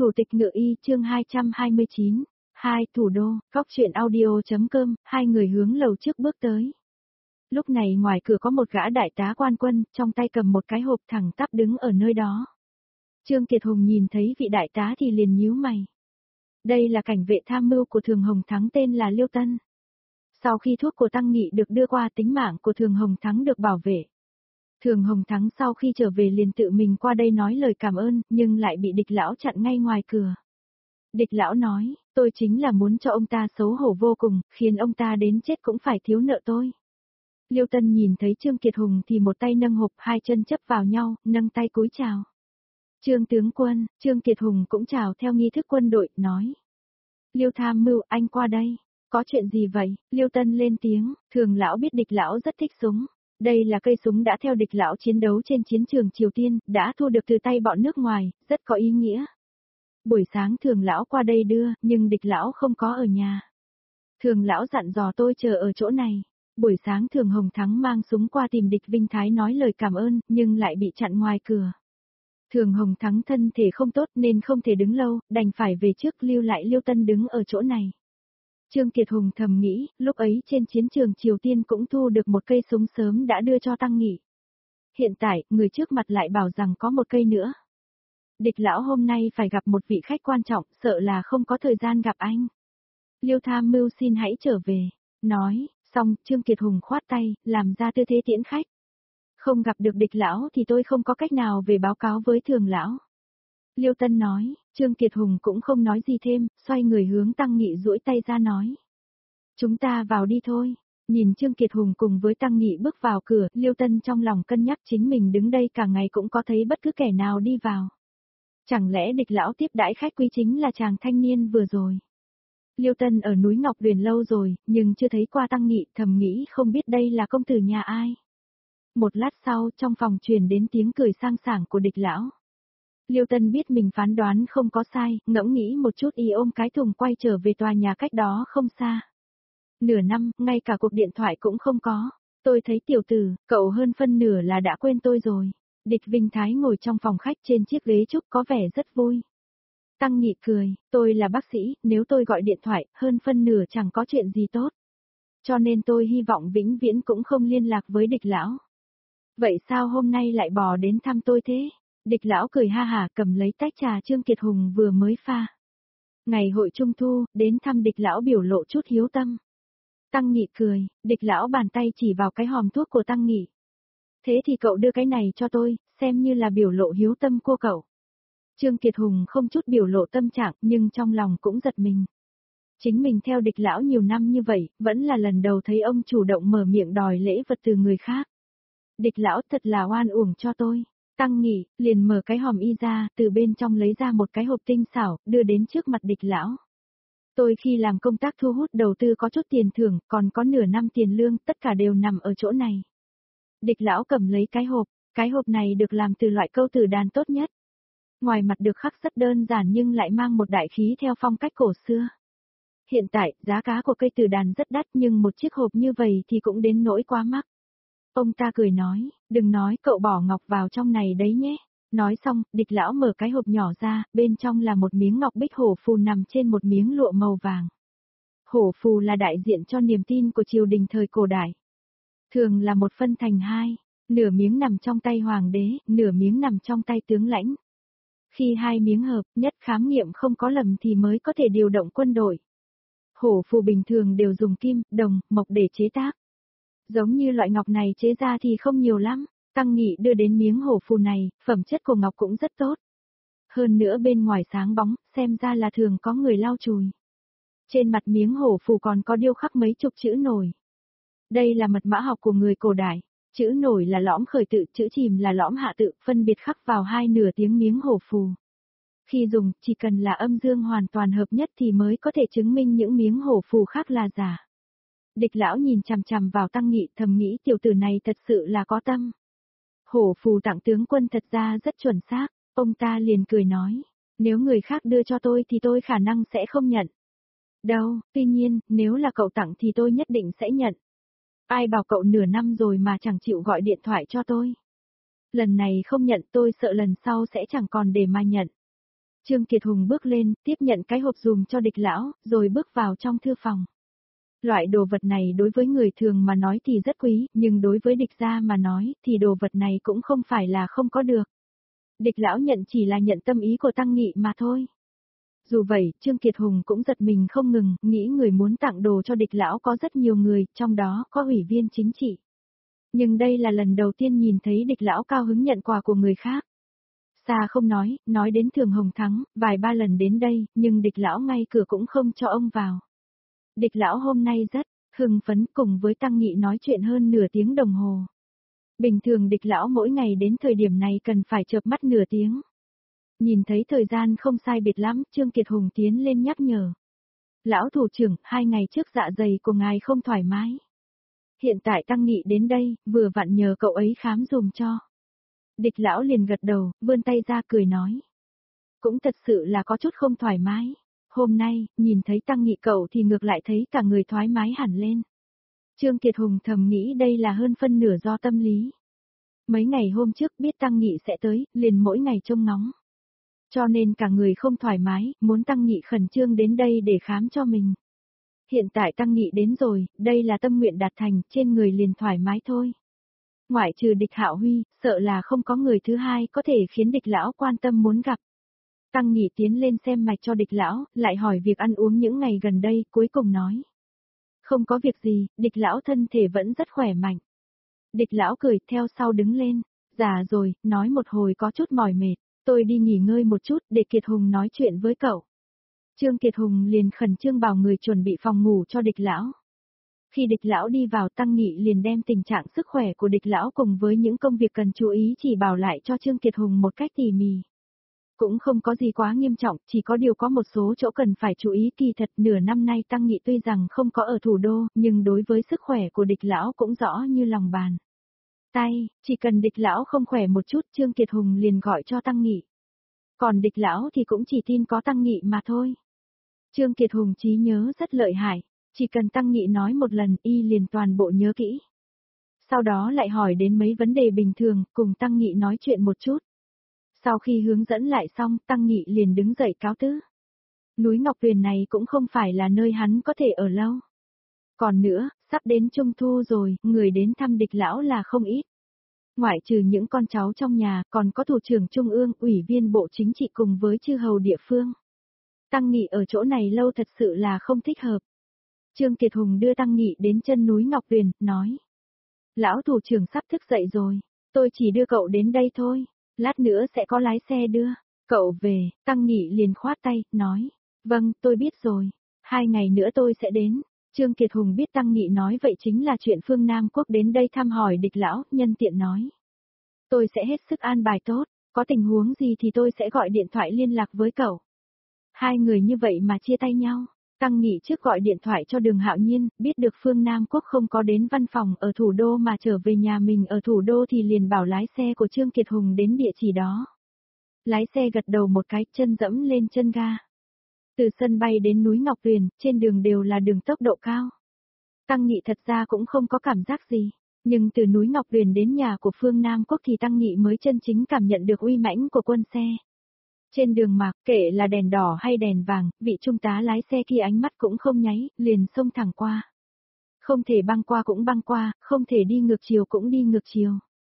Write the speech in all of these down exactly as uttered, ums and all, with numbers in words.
Thủ tịch Ngự Y chương hai trăm hai mươi chín. Hai thủ đô, góc truyện audio.com, hai người hướng lầu trước bước tới. Lúc này ngoài cửa có một gã đại tá quan quân, trong tay cầm một cái hộp thẳng tắp đứng ở nơi đó. Trương Kiệt Hùng nhìn thấy vị đại tá thì liền nhíu mày. Đây là cảnh vệ tham mưu của Thường Hồng Thắng tên là Liêu Tân. Sau khi thuốc của Tăng Nghị được đưa qua, tính mạng của Thường Hồng Thắng được bảo vệ. Thường Hồng Thắng sau khi trở về liền tự mình qua đây nói lời cảm ơn, nhưng lại bị địch lão chặn ngay ngoài cửa. Địch lão nói, tôi chính là muốn cho ông ta xấu hổ vô cùng, khiến ông ta đến chết cũng phải thiếu nợ tôi. Liêu Tân nhìn thấy Trương Kiệt Hùng thì một tay nâng hộp, hai chân chấp vào nhau, nâng tay cúi chào. Trương tướng quân, Trương Kiệt Hùng cũng chào theo nghi thức quân đội, nói. Liêu tham mưu, anh qua đây. Có chuyện gì vậy? Liêu Tân lên tiếng, Thường lão biết địch lão rất thích súng. Đây là cây súng đã theo địch lão chiến đấu trên chiến trường Triều Tiên, đã thu được từ tay bọn nước ngoài, rất có ý nghĩa. Buổi sáng Thường lão qua đây đưa, nhưng địch lão không có ở nhà. Thường lão dặn dò tôi chờ ở chỗ này. Buổi sáng Thường Hồng Thắng mang súng qua tìm địch Vinh Thái nói lời cảm ơn, nhưng lại bị chặn ngoài cửa. Thường Hồng Thắng thân thể không tốt nên không thể đứng lâu, đành phải về trước, lưu lại Liêu Tân đứng ở chỗ này. Trương Kiệt Hùng thầm nghĩ, lúc ấy trên chiến trường Triều Tiên cũng thu được một cây súng sớm đã đưa cho Tăng Nghị. Hiện tại, người trước mặt lại bảo rằng có một cây nữa. Địch lão hôm nay phải gặp một vị khách quan trọng, sợ là không có thời gian gặp anh. Liêu tham mưu xin hãy trở về. Nói, xong, Trương Kiệt Hùng khoát tay, làm ra tư thế tiễn khách. Không gặp được địch lão thì tôi không có cách nào về báo cáo với Thường lão. Liêu Tân nói, Trương Kiệt Hùng cũng không nói gì thêm, xoay người hướng Tăng Nghị duỗi tay ra nói. Chúng ta vào đi thôi. Nhìn Trương Kiệt Hùng cùng với Tăng Nghị bước vào cửa, Liêu Tân trong lòng cân nhắc chính mình đứng đây cả ngày cũng có thấy bất cứ kẻ nào đi vào. Chẳng lẽ địch lão tiếp đãi khách quý chính là chàng thanh niên vừa rồi. Liêu Tân ở núi Ngọc Huyền lâu rồi, nhưng chưa thấy qua Tăng Nghị, thầm nghĩ không biết đây là công tử nhà ai. Một lát sau, trong phòng truyền đến tiếng cười sang sảng của địch lão. Liêu Tân biết mình phán đoán không có sai, ngẫm nghĩ một chút y ôm cái thùng quay trở về tòa nhà cách đó không xa. Nửa năm, ngay cả cuộc điện thoại cũng không có. Tôi thấy tiểu tử, cậu hơn phân nửa là đã quên tôi rồi. Địch Vinh Thái ngồi trong phòng khách trên chiếc ghế trúc có vẻ rất vui. Tăng Nghị cười, tôi là bác sĩ, nếu tôi gọi điện thoại, hơn phân nửa chẳng có chuyện gì tốt. Cho nên tôi hy vọng vĩnh viễn cũng không liên lạc với địch lão. Vậy sao hôm nay lại bò đến thăm tôi thế? Địch lão cười ha hả cầm lấy tách trà Trương Kiệt Hùng vừa mới pha. Ngày hội trung thu, đến thăm địch lão biểu lộ chút hiếu tâm. Tăng Nghị cười, địch lão bàn tay chỉ vào cái hòm thuốc của Tăng Nghị. Thế thì cậu đưa cái này cho tôi, xem như là biểu lộ hiếu tâm của cậu. Trương Kiệt Hùng không chút biểu lộ tâm trạng nhưng trong lòng cũng giật mình. Chính mình theo địch lão nhiều năm như vậy, vẫn là lần đầu thấy ông chủ động mở miệng đòi lễ vật từ người khác. Địch lão thật là oan uổng cho tôi. Tăng Nghị liền mở cái hòm y ra, từ bên trong lấy ra một cái hộp tinh xảo, đưa đến trước mặt địch lão. Tôi khi làm công tác thu hút đầu tư có chút tiền thưởng, còn có nửa năm tiền lương, tất cả đều nằm ở chỗ này. Địch lão cầm lấy cái hộp, cái hộp này được làm từ loại câu tử đàn tốt nhất. Ngoài mặt được khắc rất đơn giản nhưng lại mang một đại khí theo phong cách cổ xưa. Hiện tại, giá cá của cây tử đàn rất đắt nhưng một chiếc hộp như vậy thì cũng đến nỗi quá mắc. Ông ta cười nói, đừng nói cậu bỏ ngọc vào trong này đấy nhé. Nói xong, địch lão mở cái hộp nhỏ ra, bên trong là một miếng ngọc bích hổ phù nằm trên một miếng lụa màu vàng. Hổ phù là đại diện cho niềm tin của triều đình thời cổ đại. Thường là một phân thành hai, nửa miếng nằm trong tay hoàng đế, nửa miếng nằm trong tay tướng lãnh. Khi hai miếng hợp, nhất khám nghiệm không có lầm thì mới có thể điều động quân đội. Hổ phù bình thường đều dùng kim, đồng, mộc để chế tác. Giống như loại ngọc này chế ra thì không nhiều lắm. Tăng Nghị đưa đến miếng hổ phù này, phẩm chất của ngọc cũng rất tốt. Hơn nữa bên ngoài sáng bóng, xem ra là thường có người lau chùi. Trên mặt miếng hổ phù còn có điêu khắc mấy chục chữ nổi. Đây là mật mã học của người cổ đại. Chữ nổi là lõm khởi tự, chữ chìm là lõm hạ tự, phân biệt khắc vào hai nửa tiếng miếng hổ phù. Khi dùng, chỉ cần là âm dương hoàn toàn hợp nhất thì mới có thể chứng minh những miếng hổ phù khác là giả. Địch lão nhìn chằm chằm vào Tăng Nghị, thầm nghĩ tiểu tử này thật sự là có tâm. Hổ phù tặng tướng quân thật ra rất chuẩn xác, ông ta liền cười nói, nếu người khác đưa cho tôi thì tôi khả năng sẽ không nhận. Đâu, tuy nhiên, nếu là cậu tặng thì tôi nhất định sẽ nhận. Ai bảo cậu nửa năm rồi mà chẳng chịu gọi điện thoại cho tôi. Lần này không nhận tôi sợ lần sau sẽ chẳng còn để mà nhận. Trương Kiệt Hùng bước lên, tiếp nhận cái hộp dùm cho Địch lão, rồi bước vào trong thư phòng. Loại đồ vật này đối với người thường mà nói thì rất quý, nhưng đối với Địch gia mà nói thì đồ vật này cũng không phải là không có được. Địch lão nhận chỉ là nhận tâm ý của Tăng Nghị mà thôi. Dù vậy, Trương Kiệt Hùng cũng giật mình không ngừng, nghĩ người muốn tặng đồ cho Địch lão có rất nhiều người, trong đó có ủy viên chính trị. Nhưng đây là lần đầu tiên nhìn thấy Địch lão cao hứng nhận quà của người khác. Xa không nói, nói đến Thường Hồng Thắng, vài ba lần đến đây, nhưng Địch lão ngay cửa cũng không cho ông vào. Địch lão hôm nay rất hưng phấn cùng với Tăng Nghị nói chuyện hơn nửa tiếng đồng hồ. Bình thường Địch lão mỗi ngày đến thời điểm này cần phải chợp mắt nửa tiếng. Nhìn thấy thời gian không sai biệt lắm, Trương Kiệt Hùng tiến lên nhắc nhở. Lão thủ trưởng, hai ngày trước dạ dày của ngài không thoải mái. Hiện tại Tăng Nghị đến đây, vừa vặn nhờ cậu ấy khám dùm cho. Địch lão liền gật đầu, vươn tay ra cười nói. Cũng thật sự là có chút không thoải mái. Hôm nay, nhìn thấy Tăng Nghị cậu thì ngược lại thấy cả người thoải mái hẳn lên. Trương Kiệt Hùng thầm nghĩ đây là hơn phân nửa do tâm lý. Mấy ngày hôm trước biết Tăng Nghị sẽ tới, liền mỗi ngày trông ngóng. Cho nên cả người không thoải mái, muốn Tăng Nghị khẩn trương đến đây để khám cho mình. Hiện tại Tăng Nghị đến rồi, đây là tâm nguyện đạt thành, trên người liền thoải mái thôi. Ngoại trừ Địch Hạo Huy, sợ là không có người thứ hai có thể khiến Địch lão quan tâm muốn gặp. Tăng Nghị tiến lên xem mạch cho Địch lão, lại hỏi việc ăn uống những ngày gần đây, cuối cùng nói. Không có việc gì, Địch lão thân thể vẫn rất khỏe mạnh. Địch lão cười theo sau đứng lên. Già rồi, nói một hồi có chút mỏi mệt, tôi đi nghỉ ngơi một chút để Kiệt Hùng nói chuyện với cậu. Trương Kiệt Hùng liền khẩn trương bảo người chuẩn bị phòng ngủ cho Địch lão. Khi Địch lão đi vào, Tăng Nghị liền đem tình trạng sức khỏe của Địch lão cùng với những công việc cần chú ý chỉ bảo lại cho Trương Kiệt Hùng một cách tỉ mỉ. Cũng không có gì quá nghiêm trọng, chỉ có điều có một số chỗ cần phải chú ý. Kỳ thật nửa năm nay Tăng Nghị tuy rằng không có ở thủ đô, nhưng đối với sức khỏe của Địch lão cũng rõ như lòng bàn tay, chỉ cần Địch lão không khỏe một chút, Trương Kiệt Hùng liền gọi cho Tăng Nghị. Còn Địch lão thì cũng chỉ tin có Tăng Nghị mà thôi. Trương Kiệt Hùng trí nhớ rất lợi hại, chỉ cần Tăng Nghị nói một lần y liền toàn bộ nhớ kỹ. Sau đó lại hỏi đến mấy vấn đề bình thường, cùng Tăng Nghị nói chuyện một chút. Sau khi hướng dẫn lại xong, Tăng Nghị liền đứng dậy cáo tứ. Núi Ngọc Tuyền này cũng không phải là nơi hắn có thể ở lâu. Còn nữa, sắp đến Trung Thu rồi, người đến thăm Địch lão là không ít. Ngoại trừ những con cháu trong nhà, còn có thủ trưởng Trung ương, ủy viên Bộ Chính trị cùng với chư hầu địa phương. Tăng Nghị ở chỗ này lâu thật sự là không thích hợp. Trương Kiệt Hùng đưa Tăng Nghị đến chân núi Ngọc Tuyền, nói. Lão thủ trưởng sắp thức dậy rồi, tôi chỉ đưa cậu đến đây thôi, lát nữa sẽ có lái xe đưa. Cậu về, Tăng Nghị liền khoát tay, nói. Vâng, tôi biết rồi, hai ngày nữa tôi sẽ đến. Trương Kiệt Hùng biết Tăng Nghị nói vậy chính là chuyện phương Nam Quốc đến đây thăm hỏi Địch lão, nhân tiện nói. Tôi sẽ hết sức an bài tốt, có tình huống gì thì tôi sẽ gọi điện thoại liên lạc với cậu. Hai người như vậy mà chia tay nhau. Tăng Nghị trước gọi điện thoại cho Đường Hạo Nhiên, biết được phương Nam Quốc không có đến văn phòng ở thủ đô mà trở về nhà mình ở thủ đô thì liền bảo lái xe của Trương Kiệt Hùng đến địa chỉ đó. Lái xe gật đầu một cái, chân dẫm lên chân ga. Từ sân bay đến núi Ngọc Tuyền, trên đường đều là đường tốc độ cao. Tăng Nghị thật ra cũng không có cảm giác gì, nhưng từ núi Ngọc Tuyền đến nhà của phương Nam Quốc thì Tăng Nghị mới chân chính cảm nhận được uy mãnh của quân xe. Trên đường mạc, kể là đèn đỏ hay đèn vàng, vị trung tá lái xe kia ánh mắt cũng không nháy, liền xông thẳng qua. Không thể băng qua cũng băng qua, không thể đi ngược chiều cũng đi ngược chiều.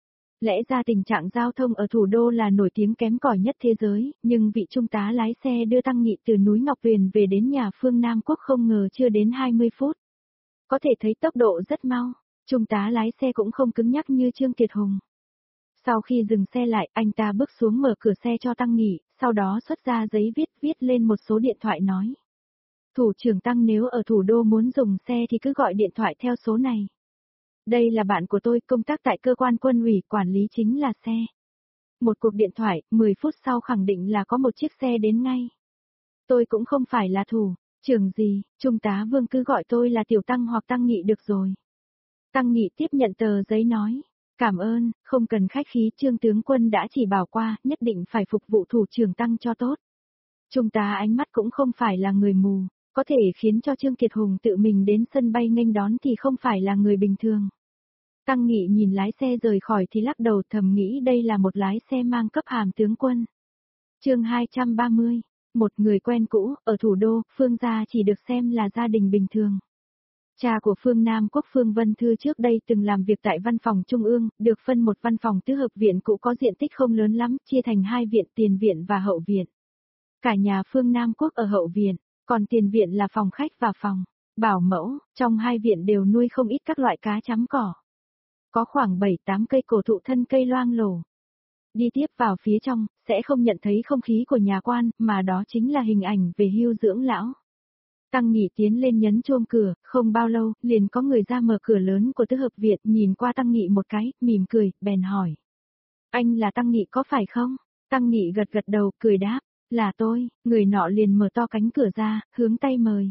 Lẽ ra tình trạng giao thông ở thủ đô là nổi tiếng kém cỏi nhất thế giới, nhưng vị trung tá lái xe đưa Tăng Nghị từ núi Ngọc Tuyền về đến nhà phương Nam Quốc không ngờ chưa đến hai mươi phút. Có thể thấy tốc độ rất mau, trung tá lái xe cũng không cứng nhắc như Trương Kiệt Hùng. Sau khi dừng xe lại, anh ta bước xuống mở cửa xe cho Tăng Nghị, sau đó xuất ra giấy viết viết lên một số điện thoại nói. Thủ trưởng Tăng nếu ở thủ đô muốn dùng xe thì cứ gọi điện thoại theo số này. Đây là bạn của tôi, công tác tại cơ quan quân ủy, quản lý chính là xe. Một cuộc điện thoại, mười phút sau khẳng định là có một chiếc xe đến ngay. Tôi cũng không phải là thủ trưởng gì, Trung tá Vương cứ gọi tôi là Tiểu Tăng hoặc Tăng Nghị được rồi. Tăng Nghị tiếp nhận tờ giấy nói. Cảm ơn, không cần khách khí, Trương tướng quân đã chỉ bảo qua, nhất định phải phục vụ thủ trưởng Tăng cho tốt. Trung tá ánh mắt cũng không phải là người mù, có thể khiến cho Trương Kiệt Hùng tự mình đến sân bay nghênh đón thì không phải là người bình thường. Tăng Nghị nhìn lái xe rời khỏi thì lắc đầu thầm nghĩ đây là một lái xe mang cấp hàm tướng quân. Chương hai trăm ba mươi. Một người quen cũ, ở thủ đô, Phương gia chỉ được xem là gia đình bình thường. Cha của Phương Nam Quốc Phương Vân Thư trước đây từng làm việc tại văn phòng trung ương, được phân một văn phòng tứ hợp viện cũ có diện tích không lớn lắm, chia thành hai viện, tiền viện và hậu viện. Cả nhà Phương Nam Quốc ở hậu viện, còn tiền viện là phòng khách và phòng bảo mẫu, trong hai viện đều nuôi không ít các loại cá chấm cỏ. Có khoảng bảy tám cây cổ thụ thân cây loang lổ. Đi tiếp vào phía trong, sẽ không nhận thấy không khí của nhà quan, mà đó chính là hình ảnh về hưu dưỡng lão. Tăng Nghị tiến lên nhấn chuông cửa, không bao lâu, liền có người ra mở cửa lớn của tứ hợp viện, nhìn qua Tăng Nghị một cái, mỉm cười, bèn hỏi. Anh là Tăng Nghị có phải không? Tăng Nghị gật gật đầu, cười đáp, là tôi, người nọ liền mở to cánh cửa ra, hướng tay mời.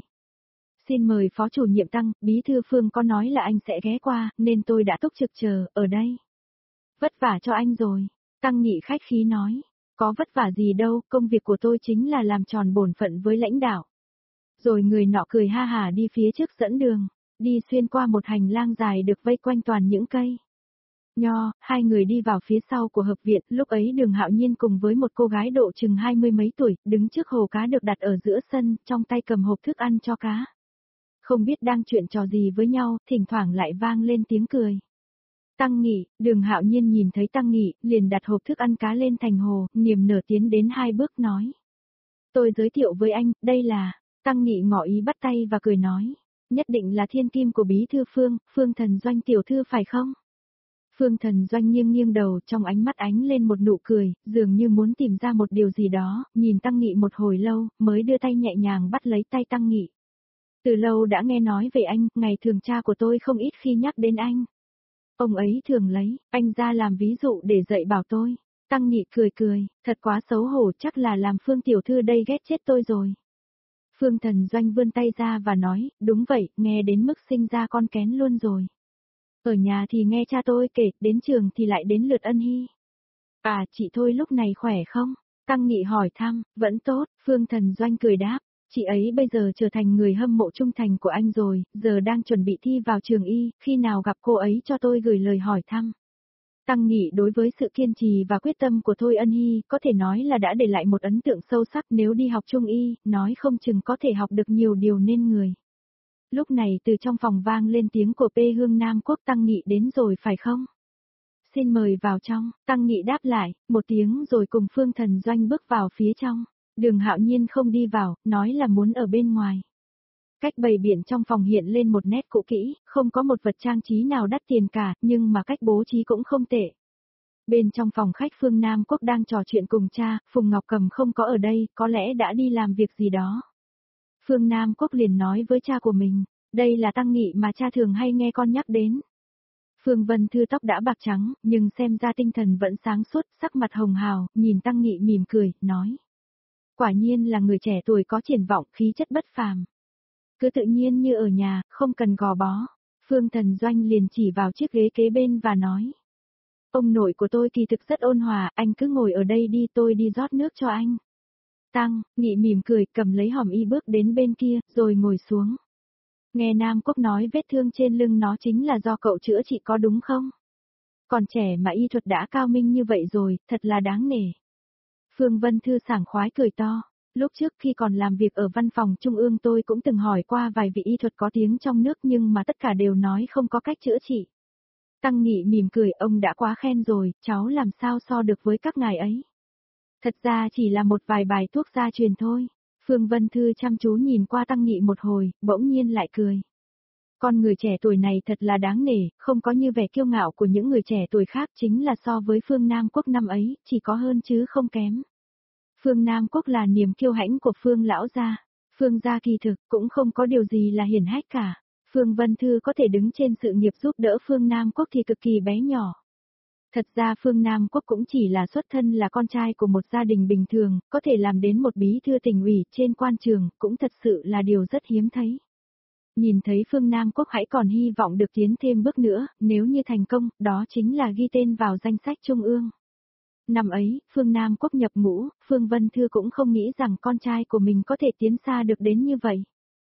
Xin mời phó chủ nhiệm Tăng, bí thư Phương có nói là anh sẽ ghé qua, nên tôi đã túc trực chờ, ở đây. Vất vả cho anh rồi. Tăng Nghị khách khí nói, có vất vả gì đâu, công việc của tôi chính là làm tròn bổn phận với lãnh đạo. Rồi người nọ cười ha hả đi phía trước dẫn đường, đi xuyên qua một hành lang dài được vây quanh toàn những cây nho, hai người đi vào phía sau của hợp viện, lúc ấy Đường Hạo Nhiên cùng với một cô gái độ chừng hai mươi mấy tuổi, đứng trước hồ cá được đặt ở giữa sân, trong tay cầm hộp thức ăn cho cá. Không biết đang chuyện trò gì với nhau, thỉnh thoảng lại vang lên tiếng cười. Tăng Nghị, Đường Hạo Nhiên nhìn thấy Tăng Nghị, liền đặt hộp thức ăn cá lên thành hồ, niềm nở tiến đến hai bước nói. Tôi giới thiệu với anh, đây là, Tăng Nghị ngỏ ý bắt tay và cười nói, nhất định là thiên kim của bí thư Phương, Phương Thần Doanh tiểu thư phải không? Phương Thần Doanh nghiêng nghiêng đầu, trong ánh mắt ánh lên một nụ cười, dường như muốn tìm ra một điều gì đó, nhìn Tăng Nghị một hồi lâu, mới đưa tay nhẹ nhàng bắt lấy tay Tăng Nghị. Từ lâu đã nghe nói về anh, ngày thường cha của tôi không ít khi nhắc đến anh. Ông ấy thường lấy anh ra làm ví dụ để dạy bảo tôi. Tăng Nghị cười cười, thật quá xấu hổ, chắc là làm Phương tiểu thư đây ghét chết tôi rồi. Phương Thần Doanh vươn tay ra và nói, đúng vậy, nghe đến mức sinh ra con kén luôn rồi. Ở nhà thì nghe cha tôi kể, đến trường thì lại đến lượt Ân Hy. À, chị Thôi lúc này khỏe không? Tăng Nghị hỏi thăm, vẫn tốt, Phương Thần Doanh cười đáp. Chị ấy bây giờ trở thành người hâm mộ trung thành của anh rồi, giờ đang chuẩn bị thi vào trường y, khi nào gặp cô ấy cho tôi gửi lời hỏi thăm. Tăng Nghị đối với sự kiên trì và quyết tâm của Thôi Ân Hy, có thể nói là đã để lại một ấn tượng sâu sắc, nếu đi học trung y, nói không chừng có thể học được nhiều điều nên người. Lúc này từ trong phòng vang lên tiếng của P Hương Nam Quốc. Tăng Nghị đến rồi phải không? Xin mời vào trong, Tăng Nghị đáp lại, một tiếng rồi cùng Phương Thần Doanh bước vào phía trong. Đường Hạo Nhiên không đi vào, nói là muốn ở bên ngoài. Cách bày biện trong phòng hiện lên một nét cũ kỹ, không có một vật trang trí nào đắt tiền cả, nhưng mà cách bố trí cũng không tệ. Bên trong phòng khách Phương Nam Quốc đang trò chuyện cùng cha, Phùng Ngọc Cầm không có ở đây, có lẽ đã đi làm việc gì đó. Phương Nam Quốc liền nói với cha của mình, đây là Tăng Nghị mà cha thường hay nghe con nhắc đến. Phương Vân Thư tóc đã bạc trắng, nhưng xem ra tinh thần vẫn sáng suốt, sắc mặt hồng hào, nhìn Tăng Nghị mỉm cười, nói. Quả nhiên là người trẻ tuổi có triển vọng, khí chất bất phàm. Cứ tự nhiên như ở nhà, không cần gò bó. Phương Thần Doanh liền chỉ vào chiếc ghế kế bên và nói. Ông nội của tôi kỳ thực rất ôn hòa, anh cứ ngồi ở đây đi, tôi đi rót nước cho anh. Tăng, Nghị mỉm cười, cầm lấy hòm y bước đến bên kia, rồi ngồi xuống. Nghe Nam Quốc nói vết thương trên lưng nó chính là do cậu chữa trị có đúng không? Còn trẻ mà y thuật đã cao minh như vậy rồi, thật là đáng nể. Phương Vân Thư sảng khoái cười to. Lúc trước khi còn làm việc ở văn phòng trung ương tôi cũng từng hỏi qua vài vị y thuật có tiếng trong nước nhưng mà tất cả đều nói không có cách chữa trị. Tăng Nghị mỉm cười, ông đã quá khen rồi, cháu làm sao so được với các ngài ấy. Thật ra chỉ là một vài bài thuốc gia truyền thôi. Phương Vân Thư chăm chú nhìn qua Tăng Nghị một hồi, bỗng nhiên lại cười. Con người trẻ tuổi này thật là đáng nể, không có như vẻ kiêu ngạo của những người trẻ tuổi khác, chính là so với Phương Nam Quốc năm ấy, chỉ có hơn chứ không kém. Phương Nam Quốc là niềm kiêu hãnh của Phương lão gia. Phương gia kỳ thực cũng không có điều gì là hiển hách cả. Phương Vân Thư có thể đứng trên sự nghiệp giúp đỡ Phương Nam Quốc thì cực kỳ bé nhỏ. Thật ra Phương Nam Quốc cũng chỉ là xuất thân là con trai của một gia đình bình thường, có thể làm đến một bí thư tỉnh ủy trên quan trường, cũng thật sự là điều rất hiếm thấy. Nhìn thấy Phương Nam Quốc hãy còn hy vọng được tiến thêm bước nữa, nếu như thành công, đó chính là ghi tên vào danh sách trung ương. Năm ấy, Phương Nam Quốc nhập ngũ, Phương Vân Thư cũng không nghĩ rằng con trai của mình có thể tiến xa được đến như vậy.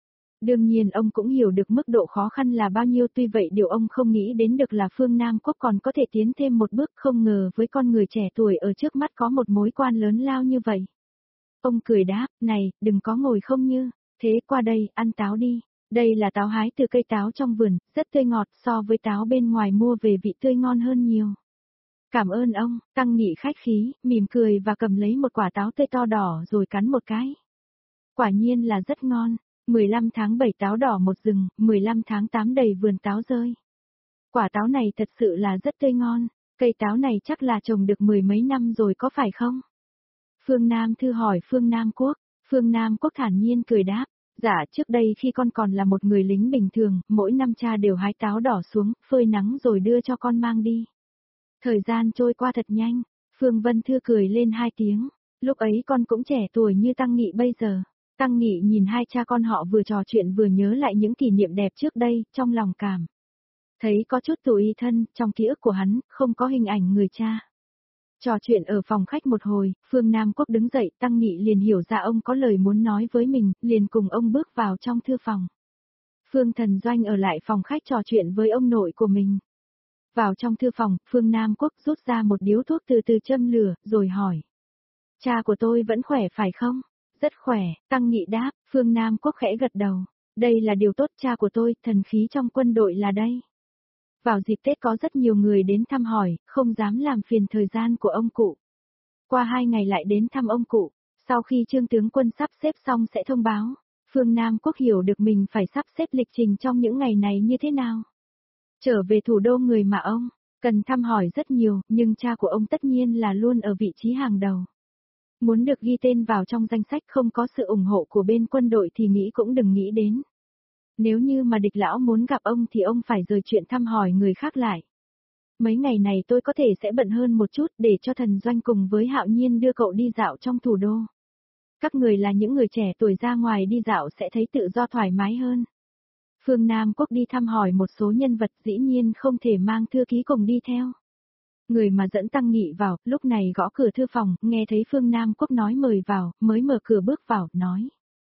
Đương nhiên ông cũng hiểu được mức độ khó khăn là bao nhiêu, tuy vậy điều ông không nghĩ đến được là Phương Nam Quốc còn có thể tiến thêm một bước, không ngờ với con người trẻ tuổi ở trước mắt có một mối quan lớn lao như vậy. Ông cười đáp, này, đừng có ngồi không như, thế qua đây, ăn táo đi. Đây là táo hái từ cây táo trong vườn, rất tươi ngọt, so với táo bên ngoài mua về vị tươi ngon hơn nhiều. Cảm ơn ông, Tăng Nghị khách khí, mỉm cười và cầm lấy một quả táo tươi to đỏ rồi cắn một cái. Quả nhiên là rất ngon, mười lăm tháng bảy táo đỏ một rừng, mười lăm tháng tám đầy vườn táo rơi. Quả táo này thật sự là rất tươi ngon, cây táo này chắc là trồng được mười mấy năm rồi có phải không? Phương Nam Thư hỏi Phương Nam Quốc, Phương Nam Quốc thản nhiên cười đáp, dạ trước đây khi con còn là một người lính bình thường, mỗi năm cha đều hái táo đỏ xuống, phơi nắng rồi đưa cho con mang đi. Thời gian trôi qua thật nhanh, Phương Vân Thư cười lên hai tiếng, lúc ấy con cũng trẻ tuổi như Tăng Nghị bây giờ. Tăng Nghị nhìn hai cha con họ vừa trò chuyện vừa nhớ lại những kỷ niệm đẹp trước đây, trong lòng cảm. Thấy có chút tủi thân, trong ký ức của hắn, không có hình ảnh người cha. Trò chuyện ở phòng khách một hồi, Phương Nam Quốc đứng dậy, Tăng Nghị liền hiểu ra ông có lời muốn nói với mình, liền cùng ông bước vào trong thư phòng. Phương Thần Doanh ở lại phòng khách trò chuyện với ông nội của mình. Vào trong thư phòng, Phương Nam Quốc rút ra một điếu thuốc từ từ châm lửa, rồi hỏi. Cha của tôi vẫn khỏe phải không? Rất khỏe, Tăng Nghị đáp, Phương Nam Quốc khẽ gật đầu. Đây là điều tốt, cha của tôi, thần khí trong quân đội là đây. Vào dịp Tết có rất nhiều người đến thăm hỏi, không dám làm phiền thời gian của ông cụ. Qua hai ngày lại đến thăm ông cụ, sau khi Trương tướng quân sắp xếp xong sẽ thông báo. Phương Nam Quốc hiểu được mình phải sắp xếp lịch trình trong những ngày này như thế nào. Trở về thủ đô người mà ông cần thăm hỏi rất nhiều, nhưng cha của ông tất nhiên là luôn ở vị trí hàng đầu. Muốn được ghi tên vào trong danh sách không có sự ủng hộ của bên quân đội thì nghĩ cũng đừng nghĩ đến. Nếu như mà địch lão muốn gặp ông thì ông phải rời chuyện thăm hỏi người khác lại. Mấy ngày này tôi có thể sẽ bận hơn một chút để cho Thần Doanh cùng với Hạo Nhiên đưa cậu đi dạo trong thủ đô. Các người là những người trẻ tuổi ra ngoài đi dạo sẽ thấy tự do thoải mái hơn. Phương Nam Quốc đi thăm hỏi một số nhân vật dĩ nhiên không thể mang thư ký cùng đi theo. Người mà dẫn Tăng Nghị vào, lúc này gõ cửa thư phòng, nghe thấy Phương Nam Quốc nói mời vào, mới mở cửa bước vào, nói.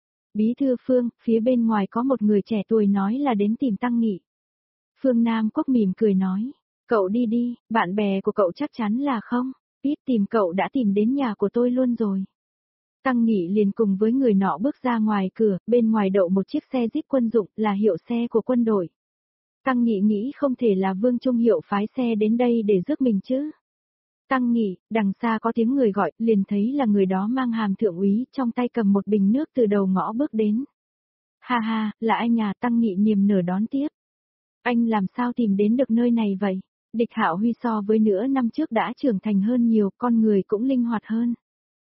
Bí thư Phương, phía bên ngoài có một người trẻ tuổi nói là đến tìm Tăng Nghị. Phương Nam Quốc mỉm cười nói, cậu đi đi, bạn bè của cậu chắc chắn là không, biết tìm cậu đã tìm đến nhà của tôi luôn rồi. Tăng Nghị liền cùng với người nọ bước ra ngoài cửa, bên ngoài đậu một chiếc xe Jeep quân dụng, là hiệu xe của quân đội. Tăng Nghị nghĩ không thể là Vương Trung Hiệu phái xe đến đây để rước mình chứ. Tăng Nghị, đằng xa có tiếng người gọi, liền thấy là người đó mang hàm thượng úy, trong tay cầm một bình nước từ đầu ngõ bước đến. Ha ha, là anh à, Tăng Nghị niềm nở đón tiếp. Anh làm sao tìm đến được nơi này vậy? Địch Hạo Huy so với nửa năm trước đã trưởng thành hơn nhiều, con người cũng linh hoạt hơn.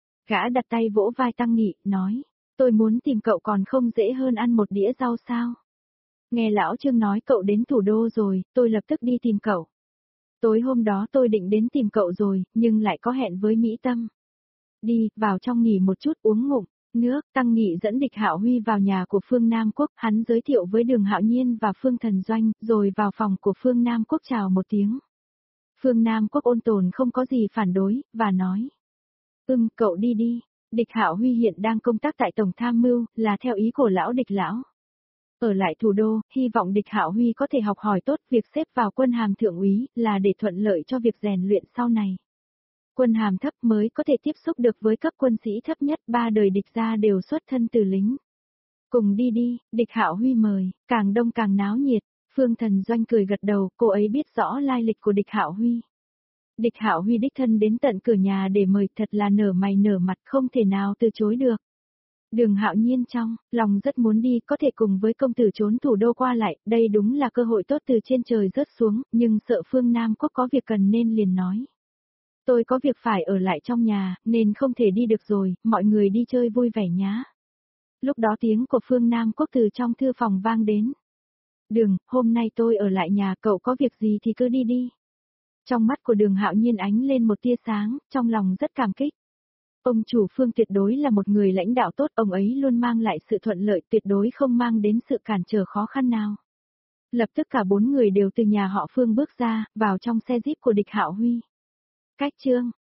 Gã đặt tay vỗ vai Tăng Nghị, nói, tôi muốn tìm cậu còn không dễ hơn ăn một đĩa rau sao? Nghe lão Trương nói cậu đến thủ đô rồi, tôi lập tức đi tìm cậu. Tối hôm đó tôi định đến tìm cậu rồi, nhưng lại có hẹn với Mỹ Tâm. Đi, vào trong nghỉ một chút uống ngụm nước. Tăng Nghị dẫn Địch Hạo Huy vào nhà của Phương Nam Quốc, hắn giới thiệu với Đường Hạo Nhiên và Phương Thần Doanh, rồi vào phòng của Phương Nam Quốc chào một tiếng. Phương Nam Quốc ôn tồn không có gì phản đối, và nói. Ừm, cậu đi đi. Địch Hạo Huy hiện đang công tác tại Tổng Tham mưu, là theo ý của lão Địch lão. Ở lại thủ đô, hy vọng Địch Hạo Huy có thể học hỏi tốt việc xếp vào quân hàm thượng úy, là để thuận lợi cho việc rèn luyện sau này. Quân hàm thấp mới có thể tiếp xúc được với cấp quân sĩ thấp nhất, ba đời địch gia đều xuất thân từ lính. Cùng đi đi, Địch Hạo Huy mời, càng đông càng náo nhiệt. Phương Thần Doanh cười gật đầu, cô ấy biết rõ lai lịch của Địch Hạo Huy. Địch Hạo Huy đích thân đến tận cửa nhà để mời, thật là nở mày nở mặt, không thể nào từ chối được. Đường Hạo Nhiên trong lòng rất muốn đi, có thể cùng với công tử trốn thủ đô qua lại, đây đúng là cơ hội tốt từ trên trời rớt xuống, nhưng sợ Phương Nam Quốc có việc cần nên liền nói. Tôi có việc phải ở lại trong nhà, nên không thể đi được rồi, mọi người đi chơi vui vẻ nhá. Lúc đó tiếng của Phương Nam Quốc từ trong thư phòng vang đến. Đường, hôm nay tôi ở lại nhà, cậu có việc gì thì cứ đi đi. Trong mắt của Đường Hạo Nhiên ánh lên một tia sáng, trong lòng rất cảm kích. Ông chủ Phương tuyệt đối là một người lãnh đạo tốt, ông ấy luôn mang lại sự thuận lợi, tuyệt đối không mang đến sự cản trở khó khăn nào. Lập tức cả bốn người đều từ nhà họ Phương bước ra, vào trong xe Jeep của Địch Hạo Huy. Cách chương